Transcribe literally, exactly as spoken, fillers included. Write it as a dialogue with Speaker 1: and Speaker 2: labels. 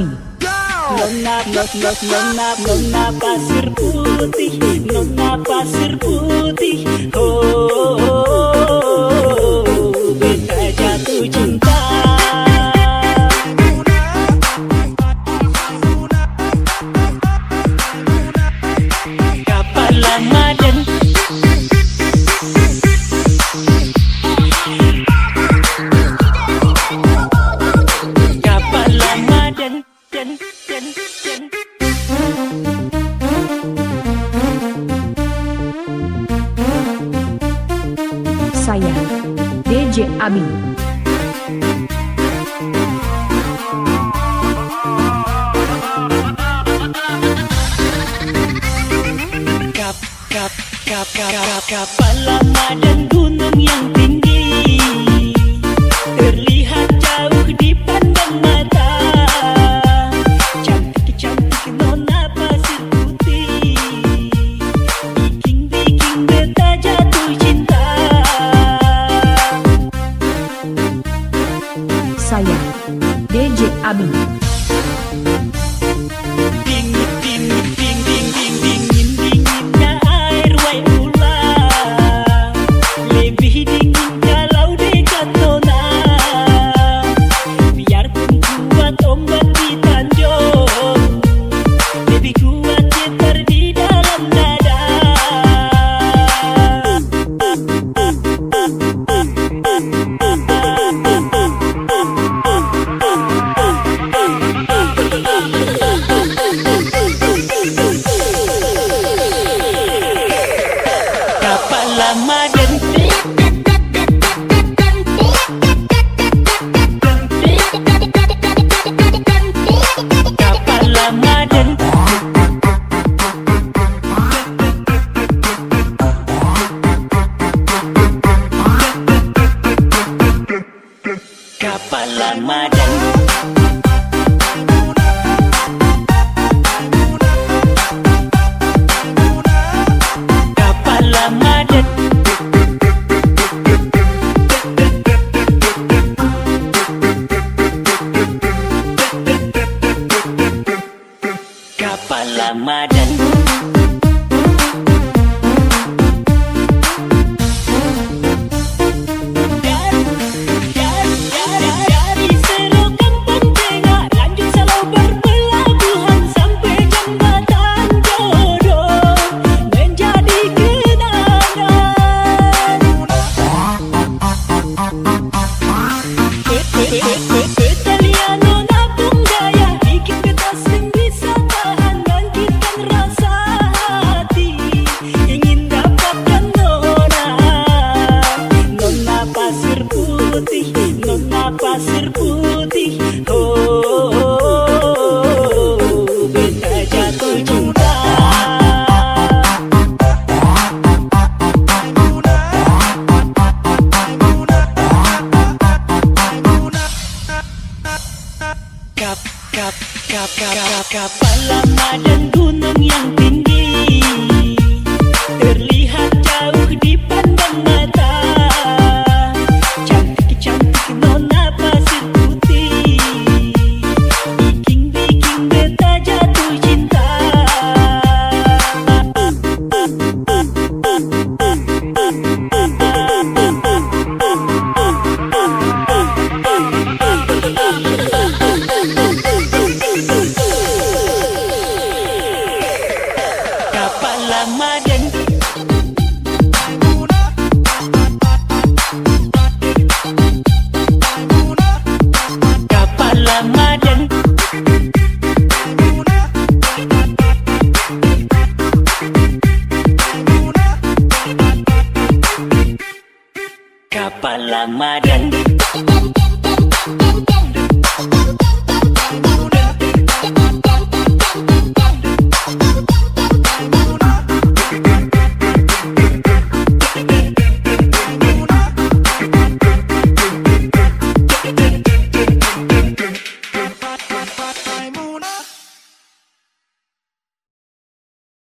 Speaker 1: Nona, nona, nona, nona pasir putih, nona pasir putih. Oh, oh, oh, oh, beta jatuh cinta. Kapal Ramadan, kapal Ramadan, dan, dan, dan.
Speaker 2: Saya D J Abi.
Speaker 1: Kap, kap, kap, kap, kap, kapal Ramadan, gunung yang tinggi terlihat jauh dipandang mata. Cantik-cantik nona pasir putih, bikin-bikin beta jatuh cinta.
Speaker 2: Saya D J Abi.
Speaker 1: Dingin, dingin, dingin, dingin, dingin, dinginnya air wai ulang. Lebih dingin kalau dekat nona. Biarpun kuat ombak di tanjung, lebih kuat getar di dalam dada. Kapal Ramadan, kapal Ramadan, kapal Ramadan. Kapal Ramadan, kapal Ramadan. Dari selokan Pontianak, lanjut Salau berpelabuhan sampai jembatan jodoh menjadi kenangan. Italia nona punggaya, bikin beta sing bisa tahan, bangkitkan rasa hati, ingin dapatkan nona. Nona pasir putih, nona pasir putih. Oh, oh, oh, oh, beta jatuh cinta. Kap, kap, kap, kap, kap, kapal Ramadan, gunung yang tinggi terlihat jauh dipandang mata. Cantik-cantik nona pasir putih, bikin-bikin beta jatuh cinta. Kapal Ramadan, kapal Ramadan, kapal Ramadan.